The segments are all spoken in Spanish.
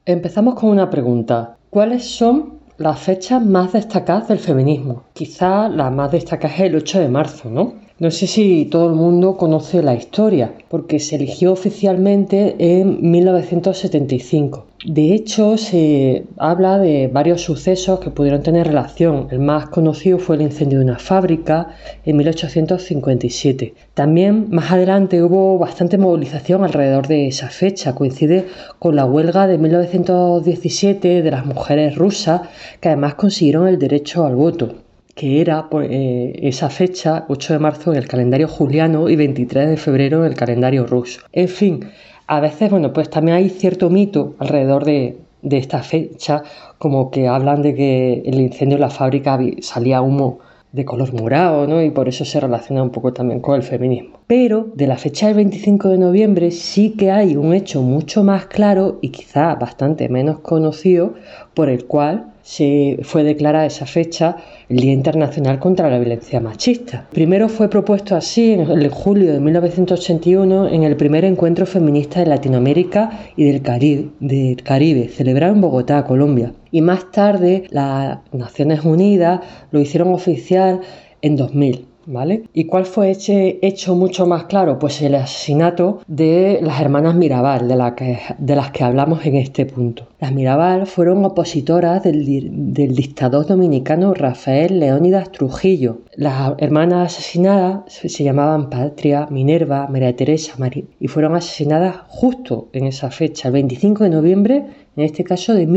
Empezamos con una pregunta. ¿Cuáles son las fechas más destacadas del feminismo? Quizá la más destacada es el 8 de marzo, ¿no? No sé si todo el mundo conoce la historia, porque se eligió oficialmente en 1975. De hecho, se habla de varios sucesos que pudieron tener relación. El más conocido fue el incendio de una fábrica en 1857. También más adelante hubo bastante movilización alrededor de esa fecha. Coincide con la huelga de 1917 de las mujeres rusas, que además consiguieron el derecho al voto, que era esa fecha, 8 de marzo en el calendario juliano y 23 de febrero en el calendario ruso. En fin, a veces, pues también hay cierto mito alrededor de esta fecha, como que hablan de que el incendio en la fábrica salía humo de color morado, ¿no? Y por eso se relaciona un poco también con el feminismo. Pero de la fecha del 25 de noviembre sí que hay un hecho mucho más claro y quizá bastante menos conocido, por el cual se fue declarada esa fecha el Día Internacional contra la Violencia Machista. Primero fue propuesto así en el julio de 1981 en el primer encuentro feminista de Latinoamérica y del Caribe, celebrado en Bogotá, Colombia. Y más tarde las Naciones Unidas lo hicieron oficial en 2000. ¿Vale? ¿Y cuál fue ese hecho mucho más claro? Pues el asesinato de las hermanas Mirabal, de las que hablamos en este punto. Las Mirabal fueron opositoras del dictador dominicano Rafael Leónidas Trujillo. Las hermanas asesinadas se llamaban Patria, Minerva, María Teresa, y fueron asesinadas justo en esa fecha, el 25 de noviembre, en este caso de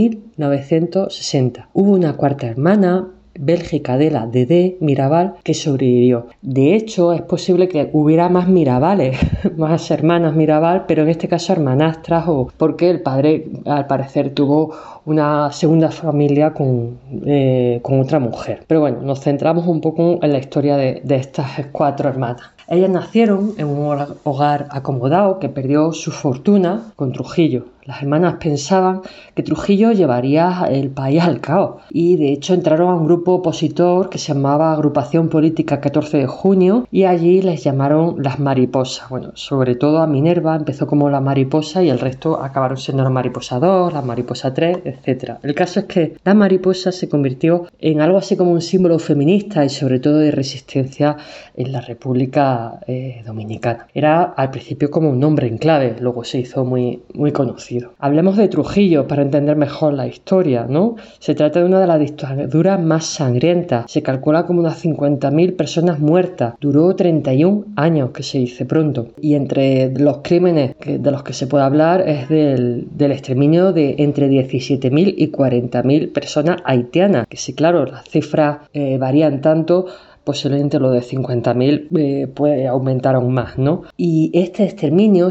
1960. Hubo una cuarta hermana, Bélgica de la Dedé Mirabal, que sobrevivió. De hecho, es posible que hubiera más Mirabales, más hermanas Mirabal, pero en este caso hermanastras, o porque el padre al parecer tuvo una segunda familia con otra mujer. Pero bueno, nos centramos un poco en la historia de estas cuatro hermanas. Ellas nacieron en un hogar acomodado que perdió su fortuna con Trujillo. Las hermanas pensaban que Trujillo llevaría el país al caos y de hecho entraron a un grupo opositor que se llamaba Agrupación Política 14 de Junio y allí les llamaron las mariposas. Bueno, sobre todo a Minerva empezó como la mariposa y el resto acabaron siendo la mariposa 2, la mariposa 3, etc. El caso es que la mariposa se convirtió en algo así como un símbolo feminista y sobre todo de resistencia en la República Dominicana. Era al principio como un nombre en clave, luego se hizo muy conocido. Hablemos de Trujillo para entender mejor la historia, ¿no? Se trata de una de las dictaduras más sangrientas. Se calcula como unas 50.000 personas muertas. Duró 31 años, que se dice pronto. Y entre los crímenes de los que se puede hablar es del exterminio de entre 17.000 y 40.000 personas haitianas. Que sí, claro, las cifras varían tanto, posiblemente lo de 50.000 puede aumentar aún más, ¿no? Y este exterminio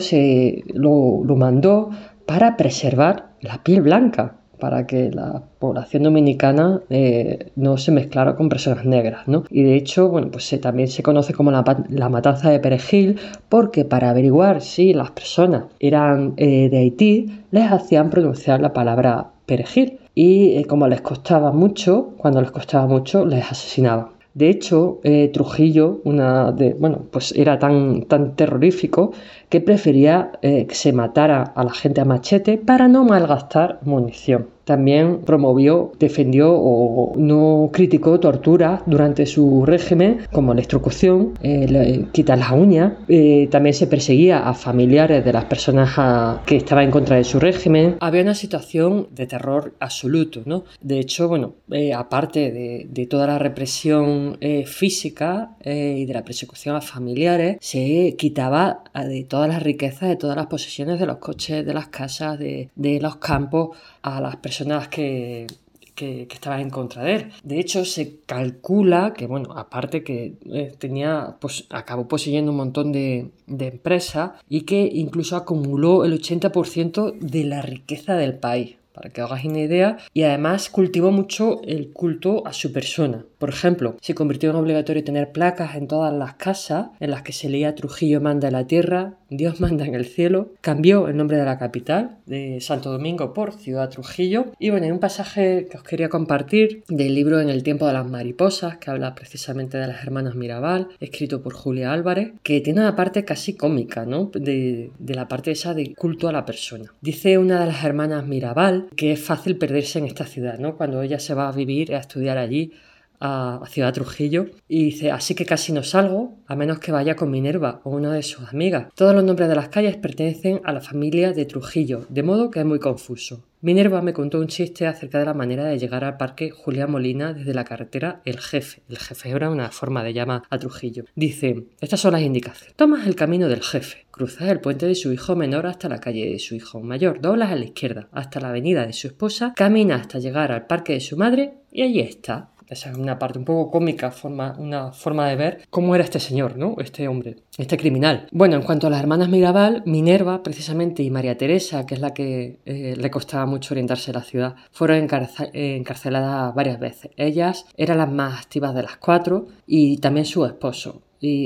lo mandó para preservar la piel blanca, para que la población dominicana no se mezclara con personas negras, ¿no? Y de hecho, pues también se conoce como la matanza de Perejil, porque para averiguar si las personas eran de Haití, les hacían pronunciar la palabra perejil. Y como cuando les costaba mucho, les asesinaban. De hecho, Trujillo pues era tan terrorífico que prefería que se matara a la gente a machete para no malgastar munición. También defendió o no criticó torturas durante su régimen, como electrocución, quitar las uñas. También se perseguía a familiares de las personas que estaban en contra de su régimen. Había una situación de terror absoluto, ¿no? De hecho, aparte de toda la represión física y de la persecución a familiares, se quitaba de todas las riquezas, de todas las posesiones, de los coches, de las casas, de los campos, a las personas que estaban en contra de él. De hecho, se calcula que, aparte que acabó poseyendo un montón de empresas y que incluso acumuló el 80% de la riqueza del país, para que hagáis una idea, y además cultivó mucho el culto a su persona. Por ejemplo, se convirtió en obligatorio tener placas en todas las casas en las que se leía Trujillo manda en la tierra, Dios manda en el cielo. Cambió el nombre de la capital, de Santo Domingo, por Ciudad Trujillo. Y bueno, hay un pasaje que os quería compartir del libro En el tiempo de las mariposas, que habla precisamente de las hermanas Mirabal, escrito por Julia Álvarez, que tiene una parte casi cómica, ¿no? De la parte esa de culto a la persona. Dice una de las hermanas Mirabal que es fácil perderse en esta ciudad, ¿no? Cuando ella se va a vivir, a estudiar allí, a Ciudad Trujillo, y dice, así que casi no salgo, a menos que vaya con Minerva o una de sus amigas. Todos los nombres de las calles pertenecen a la familia de Trujillo, de modo que es muy confuso. Minerva me contó un chiste acerca de la manera de llegar al parque Julián Molina desde la carretera El Jefe. El Jefe era una forma de llamar a Trujillo. Dice, estas son las indicaciones. Tomas el camino del Jefe, cruzas el puente de su hijo menor hasta la calle de su hijo mayor, doblas a la izquierda hasta la avenida de su esposa, caminas hasta llegar al parque de su madre y allí está. Esa es una parte un poco cómica, una forma de ver cómo era este señor, ¿no? Este hombre, este criminal. Bueno, en cuanto a las hermanas Mirabal, Minerva, precisamente, y María Teresa, que es la que le costaba mucho orientarse en la ciudad, fueron encarceladas varias veces. Ellas eran las más activas de las cuatro y también su esposo.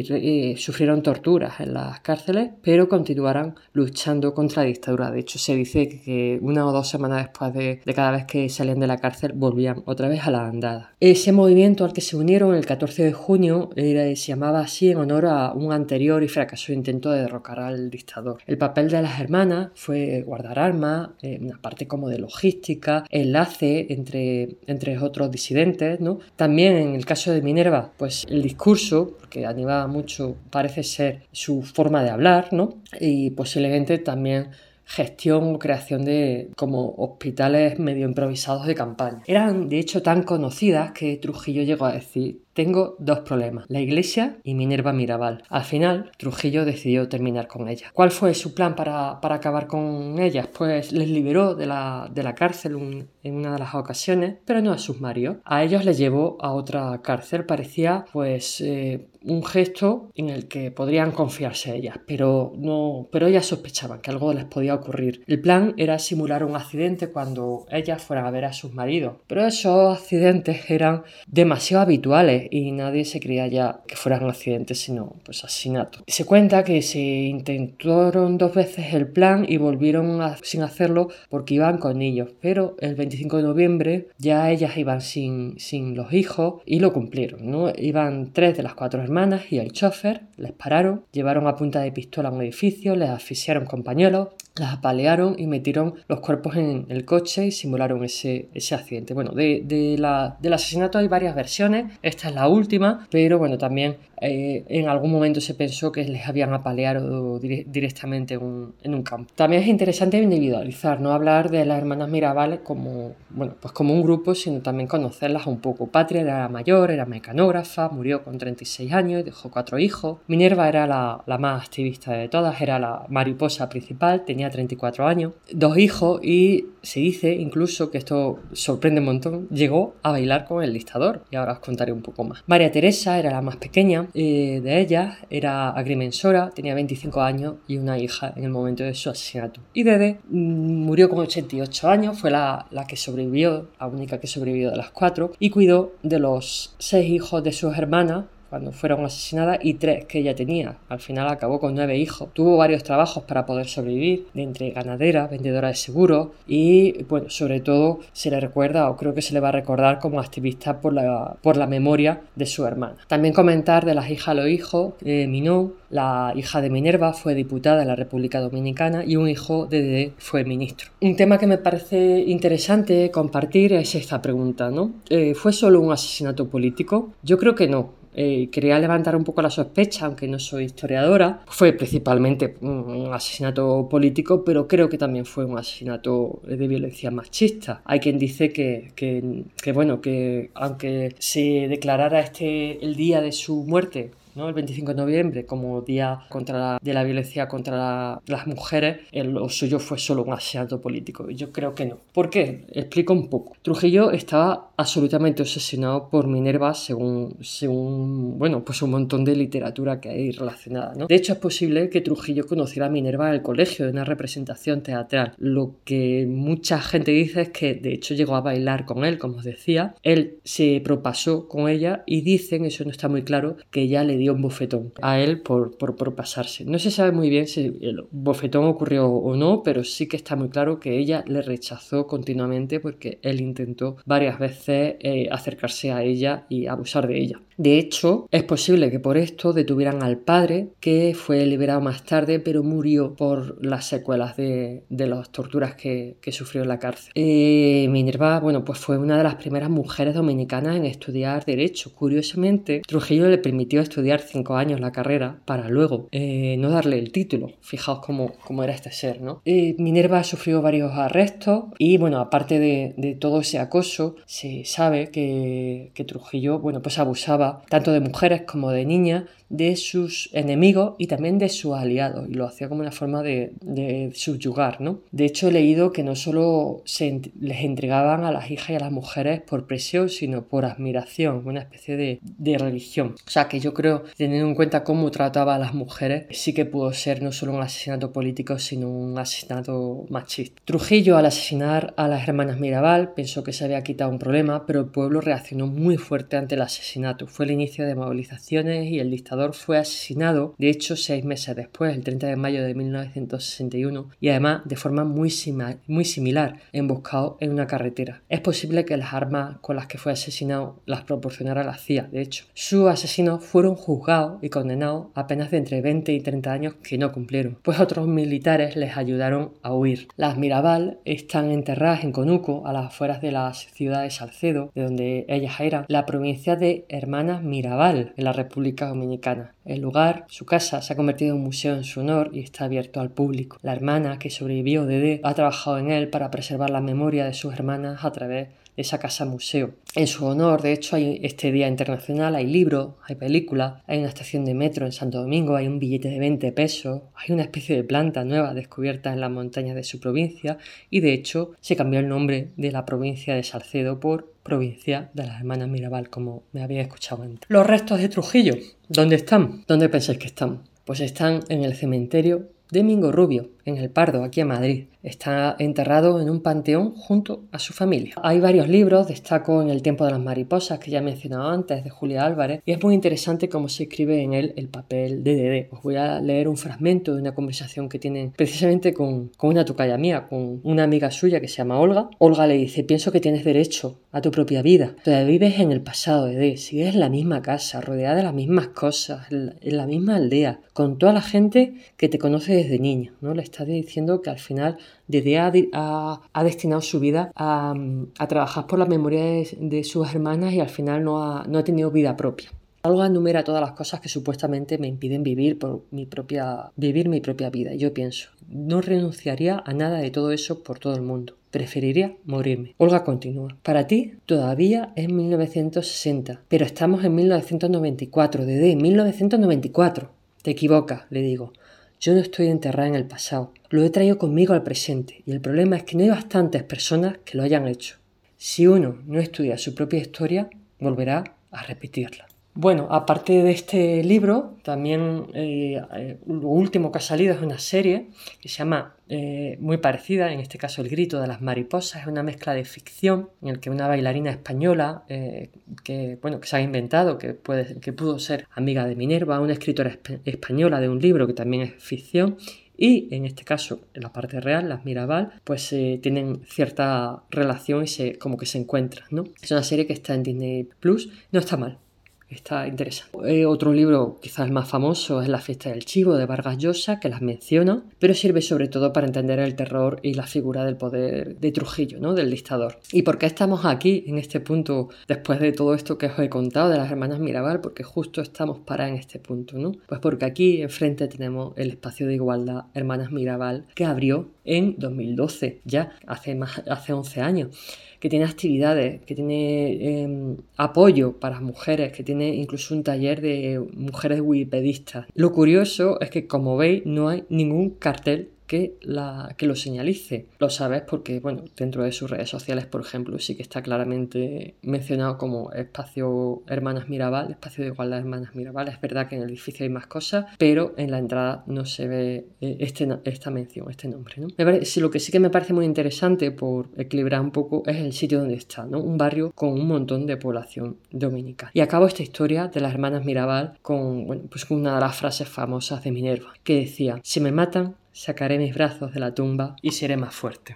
Y sufrieron torturas en las cárceles, pero continuaron luchando contra la dictadura. De hecho, se dice que 1 o 2 semanas después de cada vez que salían de la cárcel, volvían otra vez a la andada. Ese movimiento al que se unieron el 14 de junio se llamaba así en honor a un anterior y fracaso intento de derrocar al dictador. El papel de las hermanas fue guardar armas, una parte como de logística, enlace entre otros disidentes, ¿no? También en el caso de Minerva, pues el discurso, porque animaba mucho, parece ser su forma de hablar, ¿no? Y posiblemente también gestión o creación de como hospitales medio improvisados de campaña. Eran de hecho tan conocidas que Trujillo llegó a decir: tengo 2 problemas, la iglesia y Minerva Mirabal. Al final, Trujillo decidió terminar con ella. ¿Cuál fue su plan para acabar con ellas? Pues les liberó de la cárcel en una de las ocasiones, pero no a sus maridos. A ellos les llevó a otra cárcel. Parecía pues un gesto en el que podrían confiarse ellas, pero ellas sospechaban que algo les podía ocurrir. El plan era simular un accidente cuando ellas fueran a ver a sus maridos, pero esos accidentes eran demasiado habituales y nadie se creía ya que fueran accidentes, sino pues asesinatos. Se cuenta que se intentaron 2 veces el plan y volvieron sin hacerlo porque iban con niños, pero el 25 de noviembre ya ellas iban sin los hijos y lo cumplieron, ¿no? Iban 3 de las 4 hermanas y el chofer. Les pararon, llevaron a punta de pistola a un edificio, les asfixiaron con pañuelos, las apalearon y metieron los cuerpos en el coche y simularon ese accidente. Bueno, del asesinato hay varias versiones, esta es la última, pero bueno, también en algún momento se pensó que les habían apaleado directamente en un campo. También es interesante individualizar, no hablar de las hermanas Mirabal como un grupo, sino también conocerlas un poco. Patria era la mayor, era mecanógrafa, murió con 36 años y dejó 4 hijos. Minerva era la más activista de todas, era la mariposa principal, tenía 34 años, 2 hijos y se dice incluso, que esto sorprende un montón, llegó a bailar con el dictador, y ahora os contaré un poco más. María Teresa era la más pequeña de ellas, era agrimensora, tenía 25 años y una hija en el momento de su asesinato. Y Dede murió con 88 años, fue la que sobrevivió, la única que sobrevivió de las 4, y cuidó de los 6 hijos de sus hermanas cuando fueron asesinadas y 3 que ella tenía. Al final acabó con 9 hijos. Tuvo varios trabajos para poder sobrevivir, de entre ganadera, vendedora de seguros y, bueno, sobre todo se le recuerda, o creo que se le va a recordar, como activista por la memoria de su hermana. También comentar de las hijas a los hijos. Minó, la hija de Minerva, fue diputada en la República Dominicana y un hijo de Dede fue ministro. Un tema que me parece interesante compartir es esta pregunta, ¿no? ¿Fue solo un asesinato político? Yo creo que no. Quería levantar un poco la sospecha, aunque no soy historiadora. Fue principalmente un asesinato político, pero creo que también fue un asesinato de violencia machista. Hay quien dice que aunque se declarara el día de su muerte ¿no? El 25 de noviembre como Día de la Violencia contra las Mujeres, lo suyo fue solo un asesinato político. Y yo creo que no. ¿Por qué? Explico un poco. Trujillo estaba absolutamente obsesionado por Minerva según bueno, pues un montón de literatura que hay relacionada, ¿no? De hecho, es posible que Trujillo conociera a Minerva en el colegio, de una representación teatral. Lo que mucha gente dice es que, de hecho, llegó a bailar con él, como os decía. Él se propasó con ella y dicen, eso no está muy claro, que ella le dio un bofetón a él por propasarse. No se sabe muy bien si el bofetón ocurrió o no, pero sí que está muy claro que ella le rechazó continuamente porque él intentó varias veces acercarse a ella y abusar de ella. De hecho, es posible que por esto detuvieran al padre, que fue liberado más tarde, pero murió por las secuelas de las torturas que sufrió en la cárcel. Minerva, bueno, pues fue una de las primeras mujeres dominicanas en estudiar Derecho. Curiosamente, Trujillo le permitió estudiar 5 años la carrera para luego no darle el título. Fijaos cómo era este ser, ¿no? Minerva sufrió varios arrestos y, bueno, aparte de todo ese acoso, se sabe que Trujillo, bueno, pues abusaba tanto de mujeres como de niñas, de sus enemigos y también de sus aliados, y lo hacía como una forma de subyugar, ¿no? De hecho, he leído que no solo les entregaban a las hijas y a las mujeres por presión, sino por admiración, una especie de religión. O sea, que yo creo, teniendo en cuenta cómo trataba a las mujeres, sí que pudo ser no solo un asesinato político, sino un asesinato machista. Trujillo, al asesinar a las hermanas Mirabal, pensó que se había quitado un problema, pero el pueblo reaccionó muy fuerte ante el asesinato. Fue el inicio de movilizaciones y el dictador fue asesinado, de hecho, 6 meses después, el 30 de mayo de 1961, y además de forma muy similar, emboscado en una carretera. Es posible que las armas con las que fue asesinado las proporcionara la CIA, de hecho. Sus asesinos fueron juzgados y condenados a penas de entre 20 y 30 años que no cumplieron, pues otros militares les ayudaron a huir. Las Mirabal están enterradas en Conuco, a las afueras de la ciudad de Salcedo, de donde ellas eran, la provincia de Hermanas Mirabal, en la República Dominicana. El lugar, su casa, se ha convertido en un museo en su honor y está abierto al público. La hermana que sobrevivió de ha trabajado en él para preservar la memoria de sus hermanas a través de esa casa museo. En su honor, de hecho, hay este día internacional, hay libros, hay películas, hay una estación de metro en Santo Domingo, hay un billete de 20 pesos, hay una especie de planta nueva descubierta en las montañas de su provincia y, de hecho, se cambió el nombre de la provincia de Salcedo por provincia de las hermanas Mirabal, como me había escuchado antes. Los restos de Trujillo, ¿dónde están? ¿Dónde pensáis que están? Pues están en el cementerio de Mingo Rubio, en El Pardo, aquí en Madrid. Está enterrado en un panteón junto a su familia. Hay varios libros, destaco En el tiempo de las mariposas, que ya he mencionado antes, de Julia Álvarez, y es muy interesante cómo se escribe en él el papel de Dedé. Os voy a leer un fragmento de una conversación que tienen precisamente con una tocaya mía, con una amiga suya que se llama Olga. Olga le dice: pienso que tienes derecho a tu propia vida. Todavía vives en el pasado, Dedé. Sigues en la misma casa, rodeada de las mismas cosas, en la misma aldea, con toda la gente que te conoce desde niña, ¿no? Le está diciendo que al final Dedé ha destinado su vida a trabajar por la memoria de sus hermanas y al final no ha tenido vida propia. Olga enumera todas las cosas que supuestamente me impiden vivir mi propia vida. Y yo pienso, no renunciaría a nada de todo eso por todo el mundo. Preferiría morirme. Olga continúa. Para ti todavía es 1960, pero estamos en 1994, Dedé, 1994. Te equivocas, le digo. Yo no estoy enterrada en el pasado. Lo he traído conmigo al presente y el problema es que no hay bastantes personas que lo hayan hecho. Si uno no estudia su propia historia, volverá a repetirla. Bueno, aparte de este libro, también lo último que ha salido es una serie que se llama muy parecida, en este caso El grito de las mariposas. Es una mezcla de ficción en el que una bailarina española que se ha inventado, que pudo ser amiga de Minerva, una escritora española de un libro que también es ficción, y en este caso, en la parte real, las Mirabal, pues tienen cierta relación y como que se encuentran, ¿no? Es una serie que está en Disney Plus, no está mal. Está interesante. Otro libro, quizás el más famoso, es La fiesta del chivo, de Vargas Llosa, que las menciona, pero sirve sobre todo para entender el terror y la figura del poder de Trujillo, ¿no? Del dictador. ¿Y por qué estamos aquí, en este punto, después de todo esto que os he contado de las hermanas Mirabal? Porque justo estamos parados en este punto, ¿no? Pues porque aquí enfrente tenemos el espacio de igualdad Hermanas Mirabal, que abrió en 2012, ya hace 11 años. que tiene actividades, que tiene apoyo para mujeres, que tiene incluso un taller de mujeres wikipedistas. Lo curioso es que, como veis, no hay ningún cartel que lo señalice. Lo sabes porque, bueno, dentro de sus redes sociales, por ejemplo, sí que está claramente mencionado como espacio Hermanas Mirabal, espacio de igualdad Hermanas Mirabal. Es verdad que en el edificio hay más cosas, pero en la entrada no se ve esta mención, este nombre, ¿no? Lo que sí que me parece muy interesante, por equilibrar un poco, es el sitio donde está, ¿no? Un barrio con un montón de población dominica. Y acabo esta historia de las Hermanas Mirabal con una de las frases famosas de Minerva, que decía: si me matan, sacaré mis brazos de la tumba y seré más fuerte.